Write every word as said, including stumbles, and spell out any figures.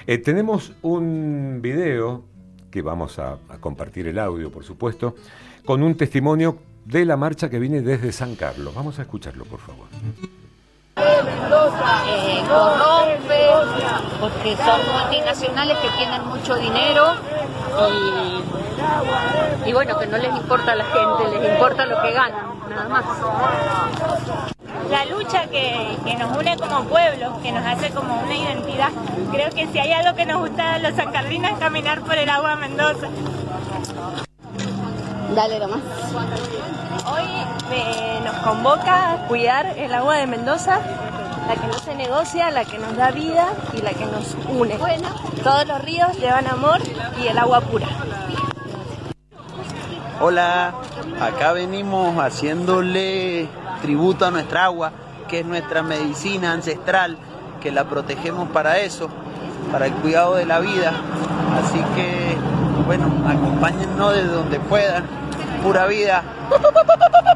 Eh, tenemos un video que vamos a, a compartir el audio, por supuesto, con un testimonio de la marcha que viene desde San Carlos. Vamos a escucharlo, por favor. Eh, corrompe, porque son multinacionales que tienen mucho dinero y, y bueno, que no les importa a la gente, les importa lo que ganan, nada más. La lucha que, que nos une como pueblo, que nos hace como una identidad. Creo que si hay algo que nos gusta a los sancarlinos es caminar por el agua Mendoza. Dale nomás. Hoy eh, nos convoca a cuidar el agua de Mendoza, la que no se negocia, la que nos da vida y la que nos une. Bueno, todos los ríos llevan amor y el agua pura. Hola, acá venimos haciéndole tributo a nuestra agua, que es nuestra medicina ancestral, que la protegemos para eso, para el cuidado de la vida. Así que, bueno, acompáñennos desde donde puedan. Pura vida.